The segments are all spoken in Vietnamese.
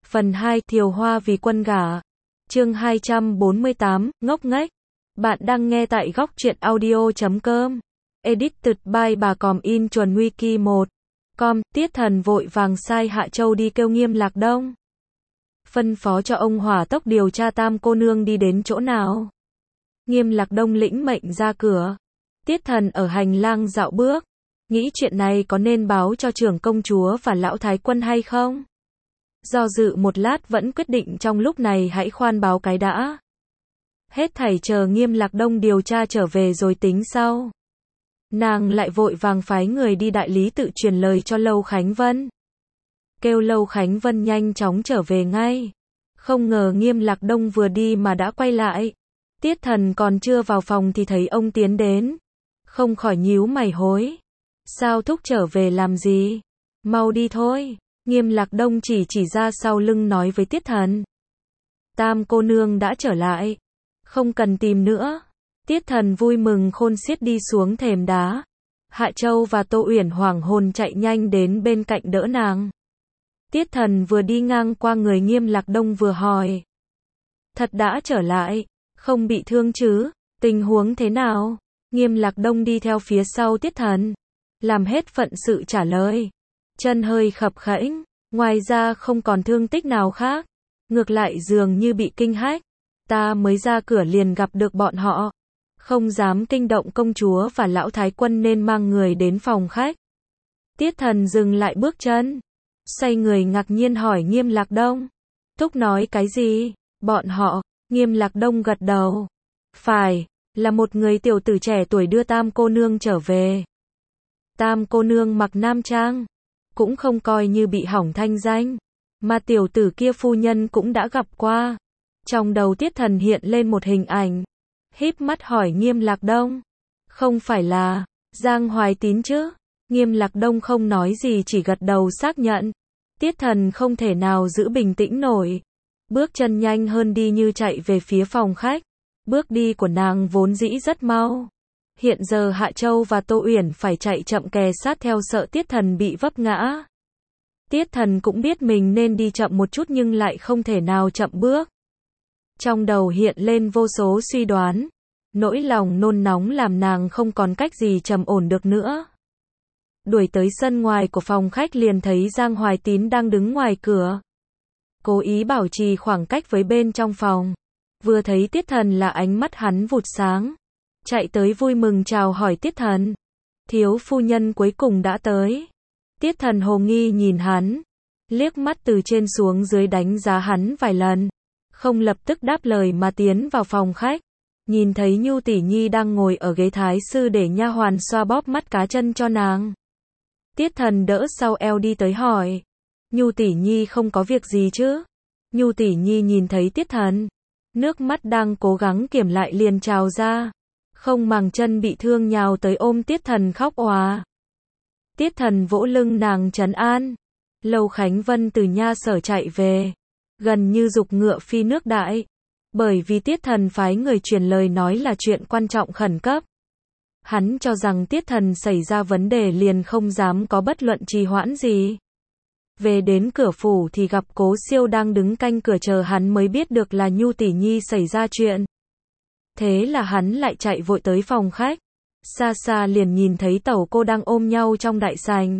Phần 2, Thiều Hoa vì quân gả. Chương 248, ngốc nghếch. Bạn đang nghe tại góc truyện audio.com. Edited by bà Còm in chuẩn wiki 1. Tiết Thần vội vàng sai Hạ Châu đi kêu Nghiêm Lạc Đông. Phân phó cho ông hỏa tốc điều tra Tam cô nương đi đến chỗ nào. Nghiêm Lạc Đông lĩnh mệnh ra cửa. Tiết Thần ở hành lang dạo bước. Nghĩ chuyện này có nên báo cho trưởng công chúa và lão thái quân hay không? Do dự một lát vẫn quyết định trong lúc này hãy khoan báo cái đã. Hết thảy chờ Nghiêm Lạc Đông điều tra trở về rồi tính sau. Nàng lại vội vàng phái người đi đại lý tự truyền lời cho Lâu Khánh Vân. Kêu Lâu Khánh Vân nhanh chóng trở về ngay. Không ngờ Nghiêm Lạc Đông vừa đi mà đã quay lại. Tiết Thần còn chưa vào phòng thì thấy ông tiến đến. Không khỏi nhíu mày hối. Sao thúc trở về làm gì? Mau đi thôi. Nghiêm Lạc Đông chỉ ra sau lưng nói với Tiết Thần. Tam cô nương đã trở lại. Không cần tìm nữa. Tiết Thần vui mừng khôn xiết đi xuống thềm đá. Hạ Châu và Tô Uyển hoảng hồn chạy nhanh đến bên cạnh đỡ nàng. Tiết Thần vừa đi ngang qua người Nghiêm Lạc Đông vừa hỏi. Thật đã trở lại, không bị thương chứ, tình huống thế nào? Nghiêm Lạc Đông đi theo phía sau Tiết Thần. Làm hết phận sự trả lời. Chân hơi khập khẽnh, ngoài ra không còn thương tích nào khác. Ngược lại dường như bị kinh hách. Ta mới ra cửa liền gặp được bọn họ. Không dám kinh động công chúa và lão thái quân nên mang người đến phòng khách. Tiết Thần dừng lại bước chân. Xoay người ngạc nhiên hỏi Nghiêm Lạc Đông. Thúc nói cái gì? Bọn họ. Nghiêm Lạc Đông gật đầu. Phải, là một người tiểu tử trẻ tuổi đưa Tam cô nương trở về. Tam cô nương mặc nam trang. Cũng không coi như bị hỏng thanh danh. Mà tiểu tử kia phu nhân cũng đã gặp qua. Trong đầu Tiết Thần hiện lên một hình ảnh. Híp mắt hỏi Nghiêm Lạc Đông. Không phải là Giang Hoài Tín chứ? Nghiêm Lạc Đông không nói gì chỉ gật đầu xác nhận. Tiết Thần không thể nào giữ bình tĩnh nổi. Bước chân nhanh hơn đi như chạy về phía phòng khách. Bước đi của nàng vốn dĩ rất mau. Hiện giờ Hạ Châu và Tô Uyển phải chạy chậm kè sát theo sợ Tiết Thần bị vấp ngã. Tiết Thần cũng biết mình nên đi chậm một chút nhưng lại không thể nào chậm bước. Trong đầu hiện lên vô số suy đoán. Nỗi lòng nôn nóng làm nàng không còn cách gì trầm ổn được nữa. Đuổi tới sân ngoài của phòng khách liền thấy Giang Hoài Tín đang đứng ngoài cửa. Cố ý bảo trì khoảng cách với bên trong phòng. Vừa thấy Tiết Thần là ánh mắt hắn vụt sáng. Chạy tới vui mừng chào hỏi Tiết Thần. Thiếu phu nhân cuối cùng đã tới. Tiết Thần hồ nghi nhìn hắn. Liếc mắt từ trên xuống dưới đánh giá hắn vài lần. Không lập tức đáp lời mà tiến vào phòng khách. Nhìn thấy Nhu tỷ nhi đang ngồi ở ghế thái sư để nha hoàn xoa bóp mắt cá chân cho nàng. Tiết Thần đỡ sau eo đi tới hỏi. Nhu tỷ nhi không có việc gì chứ? Nhu tỷ nhi nhìn thấy Tiết Thần. Nước mắt đang cố gắng kiềm lại liền trào ra. Không màng chân bị thương nhào tới ôm Tiết Thần khóc òa. Tiết Thần vỗ lưng nàng trấn an. Lâu Khánh Vân từ nha sở chạy về. Gần như giục ngựa phi nước đại. Bởi vì Tiết Thần phái người truyền lời nói là chuyện quan trọng khẩn cấp. Hắn cho rằng Tiết Thần xảy ra vấn đề liền không dám có bất luận trì hoãn gì. Về đến cửa phủ thì gặp Cố Siêu đang đứng canh cửa chờ hắn mới biết được là Nhu tỷ nhi xảy ra chuyện. Thế là hắn lại chạy vội tới phòng khách. Xa xa liền nhìn thấy tẩu cô đang ôm nhau trong đại sảnh.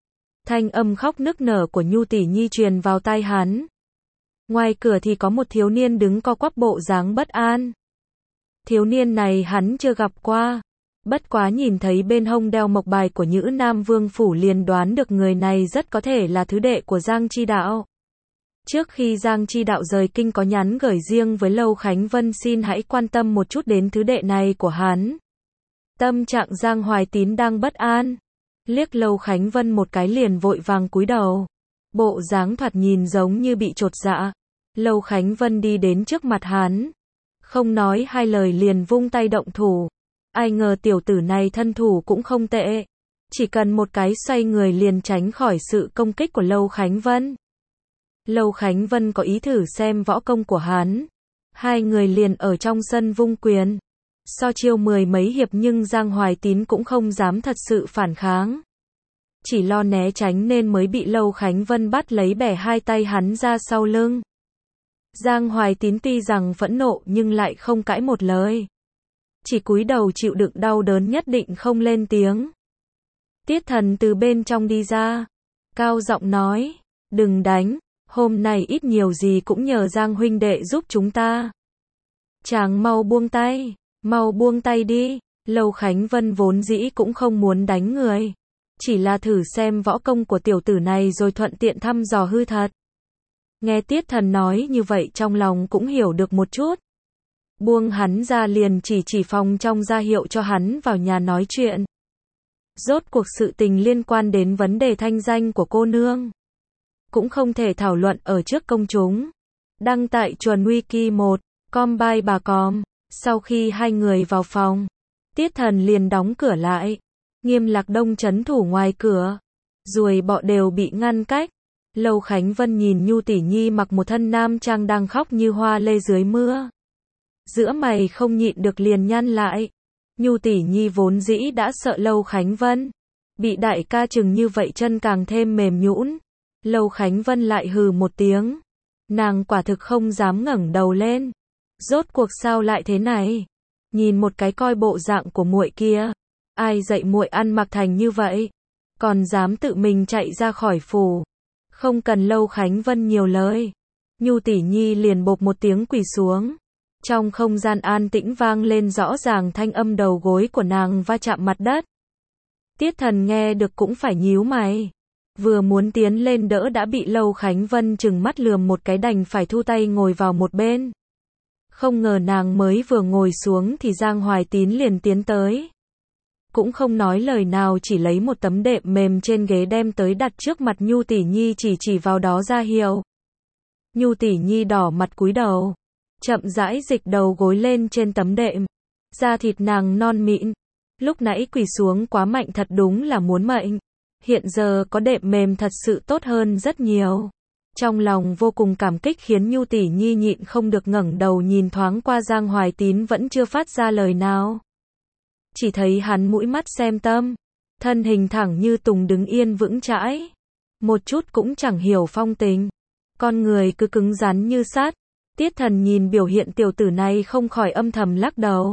Thanh âm khóc nức nở của Nhu tỷ nhi truyền vào tai hắn. Ngoài cửa thì có một thiếu niên đứng co quắp bộ dáng bất an. Thiếu niên này hắn chưa gặp qua. Bất quá nhìn thấy bên hông đeo mộc bài của Nhữ Nam Vương phủ liền đoán được người này rất có thể là thứ đệ của Giang Chi Đạo. Trước khi Giang Chi Đạo rời kinh có nhắn gửi riêng với Lâu Khánh Vân xin hãy quan tâm một chút đến thứ đệ này của hắn. Tâm trạng Giang Hoài Tín đang bất an. Liếc Lâu Khánh Vân một cái liền vội vàng cúi đầu. Bộ dáng thoạt nhìn giống như bị chột dạ. Lâu Khánh Vân đi đến trước mặt hắn. Không nói hai lời liền vung tay động thủ. Ai ngờ tiểu tử này thân thủ cũng không tệ. Chỉ cần một cái xoay người liền tránh khỏi sự công kích của Lâu Khánh Vân. Lâu Khánh Vân có ý thử xem võ công của hắn. Hai người liền ở trong sân vung quyền. So chiêu mười mấy hiệp nhưng Giang Hoài Tín cũng không dám thật sự phản kháng. chỉ lo né tránh nên mới bị Lâu Khánh Vân bắt lấy bẻ hai tay hắn ra sau lưng. Giang Hoài Tín tuy rằng phẫn nộ nhưng lại không cãi một lời. Chỉ cúi đầu chịu đựng đau đớn nhất định không lên tiếng. Tiết Thần từ bên trong đi ra, cao giọng nói, đừng đánh, hôm nay ít nhiều gì cũng nhờ Giang huynh đệ giúp chúng ta. Chàng mau buông tay đi. Lâu Khánh Vân vốn dĩ cũng không muốn đánh người, chỉ là thử xem võ công của tiểu tử này rồi thuận tiện thăm dò hư thật. Nghe Tiết Thần nói như vậy trong lòng cũng hiểu được một chút. Buông hắn ra liền chỉ phòng trong ra hiệu cho hắn vào nhà nói chuyện. Rốt cuộc sự tình liên quan đến vấn đề thanh danh của cô nương, cũng không thể thảo luận ở trước công chúng. Đăng tại Chuẩn Wiki 1, com by bà com. Sau khi hai người vào phòng, Tiết Thần liền đóng cửa lại. Nghiêm Lạc Đông trấn thủ ngoài cửa, ruồi bọ đều bị ngăn cách. Lâu Khánh Vân nhìn Nhu tỷ nhi mặc một thân nam trang đang khóc như hoa lê dưới mưa, giữa mày không nhịn được liền nhăn lại. Nhu tỷ nhi vốn dĩ đã sợ Lâu Khánh Vân, bị đại ca chừng như vậy chân càng thêm mềm nhũn. Lâu Khánh Vân lại hừ một tiếng, nàng quả thực không dám ngẩng đầu lên. Rốt cuộc sao lại thế này? Nhìn một cái coi bộ dạng của muội kia, ai dạy muội ăn mặc thành như vậy, còn dám tự mình chạy ra khỏi phủ. Không cần Lâu Khánh Vân nhiều lời, Nhu tỷ nhi liền bộp một tiếng quỳ xuống. Trong không gian an tĩnh vang lên rõ ràng thanh âm đầu gối của nàng va chạm mặt đất. Tiết Thần nghe được cũng phải nhíu mày, vừa muốn tiến lên đỡ đã bị Lâu Khánh Vân trừng mắt lườm một cái đành phải thu tay ngồi vào một bên. Không ngờ nàng mới vừa ngồi xuống thì Giang Hoài Tín liền tiến tới. Cũng không nói lời nào, chỉ lấy một tấm đệm mềm trên ghế đem tới đặt trước mặt Nhu tỷ nhi, chỉ vào đó ra hiệu. Nhu tỷ nhi đỏ mặt cúi đầu, chậm rãi dịch đầu gối lên trên tấm đệm. Da thịt nàng non mịn, lúc nãy quỳ xuống quá mạnh thật đúng là muốn mệnh. Hiện giờ có đệm mềm thật sự tốt hơn rất nhiều. Trong lòng vô cùng cảm kích khiến Nhu tỷ nhi nhịn không được ngẩng đầu nhìn thoáng qua Giang Hoài Tín vẫn chưa phát ra lời nào. Chỉ thấy hắn mũi mắt xem tâm, thân hình thẳng như tùng đứng yên vững chãi, một chút cũng chẳng hiểu phong tình, con người cứ cứng rắn như sắt. Tiết Thần nhìn biểu hiện tiểu tử này không khỏi âm thầm lắc đầu.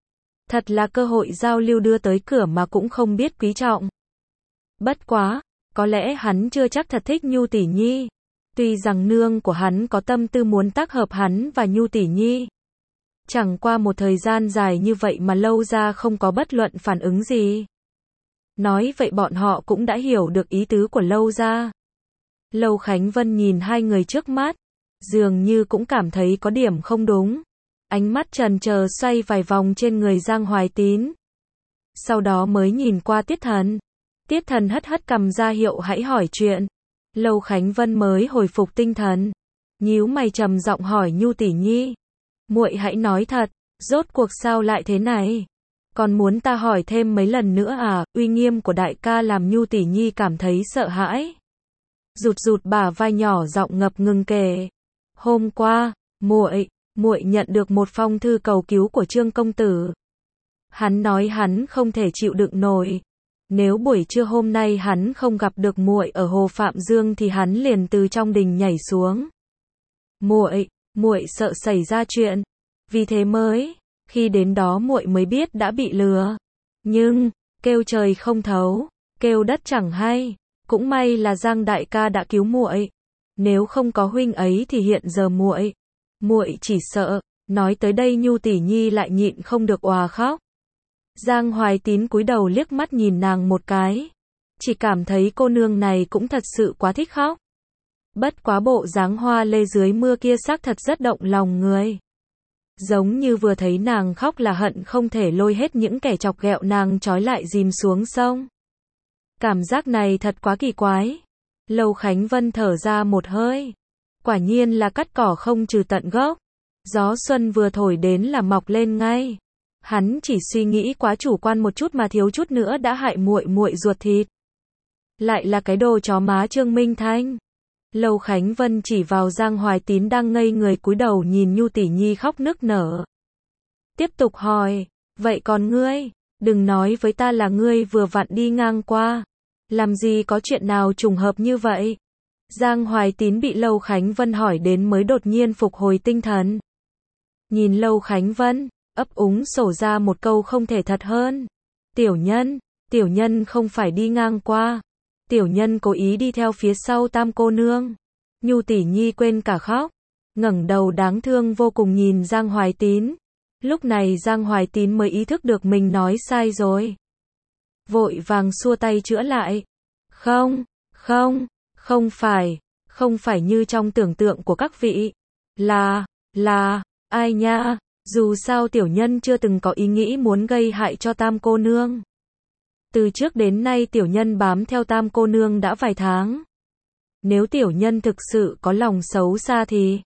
Thật là cơ hội giao lưu đưa tới cửa mà cũng không biết quý trọng. Bất quá, có lẽ hắn chưa chắc thật thích Nhu tỷ nhi. Tuy rằng nương của hắn có tâm tư muốn tác hợp hắn và Nhu tỷ nhi. Chẳng qua một thời gian dài như vậy mà Lâu gia không có bất luận phản ứng gì. Nói vậy bọn họ cũng đã hiểu được ý tứ của Lâu gia. Lâu Khánh Vân nhìn hai người trước mắt, dường như cũng cảm thấy có điểm không đúng. Ánh mắt chần chờ xoay vài vòng trên người Giang Hoài Tín. Sau đó mới nhìn qua Tiết Thần. Tiết Thần hất cằm ra hiệu hãy hỏi chuyện. Lâu Khánh Vân mới hồi phục tinh thần, nhíu mày trầm giọng hỏi Nhu tỷ nhi, muội hãy nói thật, rốt cuộc sao lại thế này? Còn muốn ta hỏi thêm mấy lần nữa à? Uy nghiêm của đại ca làm Nhu tỷ nhi cảm thấy sợ hãi. Rụt bả vai nhỏ giọng ngập ngừng kể. Hôm qua, muội nhận được một phong thư cầu cứu của Trương công tử. Hắn nói hắn không thể chịu đựng nổi. Nếu buổi trưa hôm nay hắn không gặp được muội ở Hồ Phạm Dương thì hắn liền từ trong đình nhảy xuống. Muội sợ xảy ra chuyện, vì thế khi đến đó muội mới biết đã bị lừa. Nhưng, kêu trời không thấu, kêu đất chẳng hay, cũng may là Giang đại ca đã cứu muội. Nếu không có huynh ấy thì hiện giờ muội chỉ sợ. Nói tới đây Nhu tỷ nhi lại nhịn không được òa khóc. Giang Hoài Tín cúi đầu liếc mắt nhìn nàng một cái, chỉ cảm thấy cô nương này cũng thật sự quá thích khóc. Bất quá bộ dáng hoa lê dưới mưa kia xác thật rất động lòng người. Giống như vừa thấy nàng khóc là hận không thể lôi hết những kẻ chọc ghẹo nàng trói lại dìm xuống sông. Cảm giác này thật quá kỳ quái. Lâu Khánh Vân thở ra một hơi. Quả nhiên là cắt cỏ không trừ tận gốc. Gió xuân vừa thổi đến là mọc lên ngay. Hắn chỉ suy nghĩ quá chủ quan một chút mà thiếu chút nữa đã hại muội ruột thịt. Lại là cái đồ chó má Trương Minh Thanh. Lâu Khánh Vân chỉ vào Giang Hoài Tín đang ngây người cúi đầu nhìn Nhu tỷ nhi khóc nức nở. Tiếp tục hỏi, vậy còn ngươi, đừng nói với ta là ngươi vừa vặn đi ngang qua. Làm gì có chuyện nào trùng hợp như vậy? Giang Hoài Tín bị Lâu Khánh Vân hỏi đến mới đột nhiên phục hồi tinh thần. Nhìn Lâu Khánh Vân, ấp úng sổ ra một câu không thể thật hơn. Tiểu nhân không phải đi ngang qua. Tiểu nhân cố ý đi theo phía sau Tam cô nương. Nhu tỷ nhi quên cả khóc. Ngẩng đầu đáng thương vô cùng nhìn Giang Hoài Tín. Lúc này Giang Hoài Tín mới ý thức được mình nói sai rồi. Vội vàng xua tay chữa lại. Không phải như trong tưởng tượng của các vị. Là, ai nha, dù sao tiểu nhân chưa từng có ý nghĩ muốn gây hại cho Tam cô nương. Từ trước đến nay tiểu nhân bám theo Tam cô nương đã vài tháng. Nếu tiểu nhân thực sự có lòng xấu xa thì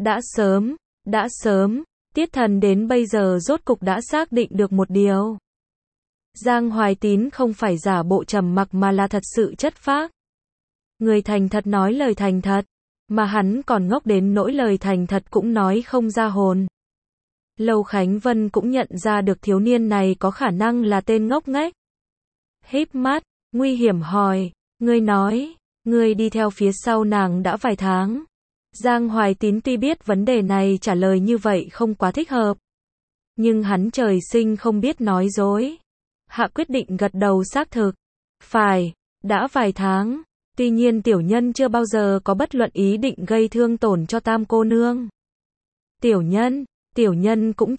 đã sớm, Tiết Thần đến bây giờ rốt cục đã xác định được một điều. Giang Hoài Tín không phải giả bộ trầm mặc mà là thật sự chất phác. Người thành thật nói lời thành thật, mà hắn còn ngốc đến nỗi lời thành thật cũng nói không ra hồn. Lâu Khánh Vân cũng nhận ra được thiếu niên này có khả năng là tên ngốc nghếch. Híp mắt, nguy hiểm hỏi, ngươi nói, ngươi đi theo phía sau nàng đã vài tháng. Giang Hoài Tín tuy biết vấn đề này trả lời như vậy không quá thích hợp, nhưng hắn trời sinh không biết nói dối. Hạ quyết định gật đầu xác thực. Phải, đã vài tháng. Tuy nhiên tiểu nhân chưa bao giờ có bất luận ý định gây thương tổn cho Tam cô nương. Tiểu nhân cũng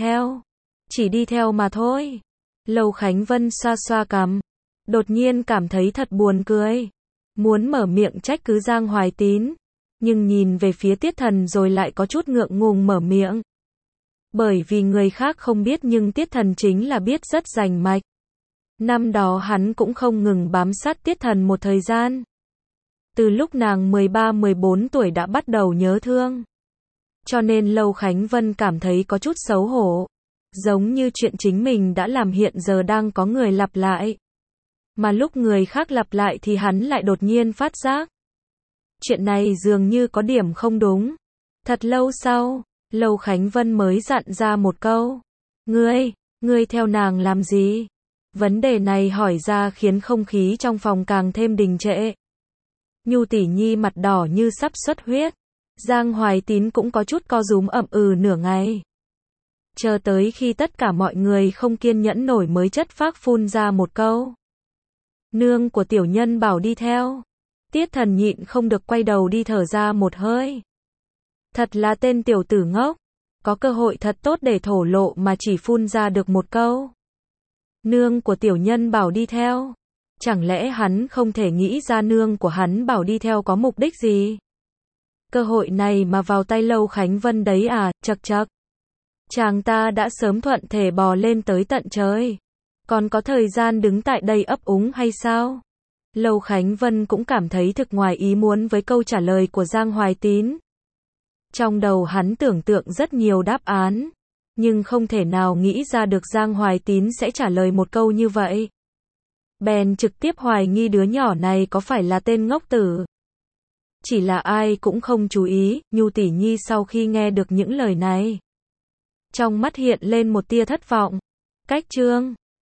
chỉ đi theo mà thôi. Lâu Khánh Vân xoa xoa cằm, đột nhiên cảm thấy thật buồn cười. Muốn mở miệng trách cứ Giang Hoài Tín, nhưng nhìn về phía Tiết Thần rồi lại có chút ngượng ngùng mở miệng. Bởi vì người khác không biết nhưng Tiết Thần chính là biết rất rành mạch. Năm đó hắn cũng không ngừng bám sát Tiết Thần một thời gian. Từ lúc nàng 13-14 tuổi đã bắt đầu nhớ thương. Cho nên Lâu Khánh Vân cảm thấy có chút xấu hổ. Giống như chuyện chính mình đã làm hiện giờ đang có người lặp lại. Mà lúc người khác lặp lại thì hắn lại đột nhiên phát giác. Chuyện này dường như có điểm không đúng. Thật lâu sau, Lâu Khánh Vân mới dặn ra một câu. Ngươi theo nàng làm gì? Vấn đề này hỏi ra khiến không khí trong phòng càng thêm đình trệ. Nhu tỷ nhi mặt đỏ như sắp xuất huyết. Giang Hoài Tín cũng có chút co rúm ậm nửa ngày. Chờ tới khi tất cả mọi người không kiên nhẫn nổi mới chất phác phun ra một câu. Nương của tiểu nhân bảo đi theo. Tiết Thần nhịn không được quay đầu đi thở ra một hơi. Thật là tên tiểu tử ngốc. Có cơ hội thật tốt để thổ lộ mà chỉ phun ra được một câu. Nương của tiểu nhân bảo đi theo. Chẳng lẽ hắn không thể nghĩ ra nương của hắn bảo đi theo có mục đích gì? Cơ hội này mà vào tay Lâu Khánh Vân đấy à, chậc chậc. Chàng ta đã sớm thuận thể bò lên tới tận trời. Còn có thời gian đứng tại đây ấp úng hay sao? Lâu Khánh Vân cũng cảm thấy thực ngoài ý muốn với câu trả lời của Giang Hoài Tín. Trong đầu hắn tưởng tượng rất nhiều đáp án, nhưng không thể nào nghĩ ra được Giang Hoài Tín sẽ trả lời một câu như vậy. Bèn trực tiếp hoài nghi đứa nhỏ này có phải là tên ngốc tử. Chỉ là ai cũng không chú ý, Nhu tỷ nhi sau khi nghe được những lời này, trong mắt hiện lên một tia thất vọng. Cách chương